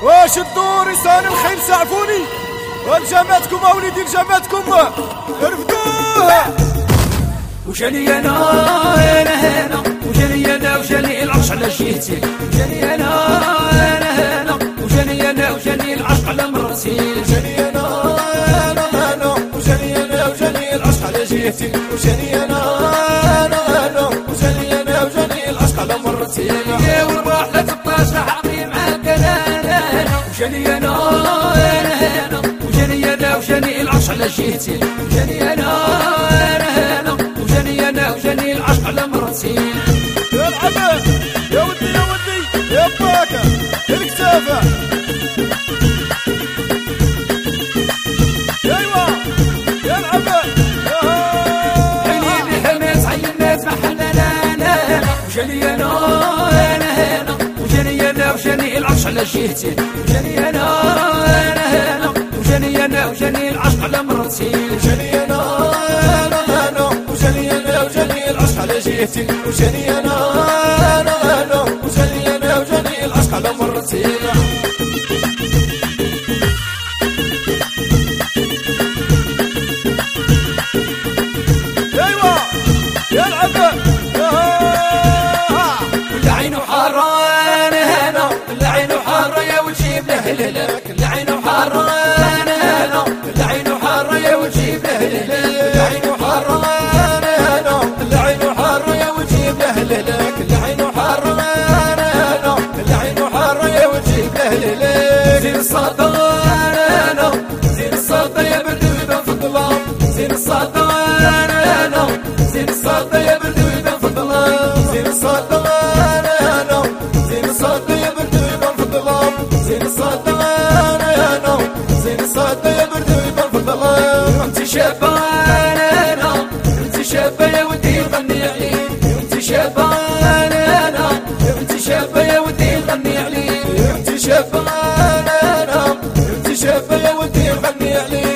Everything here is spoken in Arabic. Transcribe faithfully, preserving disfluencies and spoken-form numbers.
واش الدور يسال الخير سعفوني والجماتكم اوليدي لجماتكم رفدوه. وجاني انا انا هنا وجاني انا وجاني العرش على جهتي وجاني انا انا هنا وجاني انا وجاني العرش على مرتي وجاني انا انا هنا وجاني انا وجاني العرش على جهتي وجاني انا انا هنا وجاني انا وجاني العرش على مرتي يا والروح لا تبقاش حقي معاك انا وجاني انا انا هنا وجاني انا وجاني العرش على جهتي وجاني انا انا هنا وجاني انا وجاني العرش على مرتي. يا العباد يا ودي يا ودي يا باكا يا الكتافة ايوا يا العباد عيني بحماس عين الناس محلنا انا وجاني انا انا هنا وجاني انا وجاني العرش على جهتي وجاني انا انا هنا وجاني انا وجاني العرش على مرتي وجاني انا انا هنا وجاني انا وجاني العرش على جهتي وجاني انا انا هنا وجاني انا وجاني العرش على مرتي. ايوا يا العباد كل عينه حارة انا هنا كل عينه حارة يا وتجيب له الهلال كل عينه حارة انا هنا كل عينه حارة يا وتجيب له الهلال كل عينه حارة انا هنا كل عينه حارة يا وتجيب له الهلال كل عينه حارة انا هنا كل عينه حارة يا وتجيب له الهلال. زين الصلاة انا هنا زين الصلاة يا بردوبة في الظلام زين الصلاة انا هنا زين الصلاة يا بردوبة في الظلام زين الصلاة انا هنا زين الصلاة يا بردوبة في الظلام زين الصلاة انا هنا زين الصلاة يا بردوبة في الظلام. انت شابة انا هنا انت شابة يا ودي غني عليك انت شابة انا هنا انت شابة يا ودي غني عليك انت شابة انا هنا انت شابة يا ودي غني عليك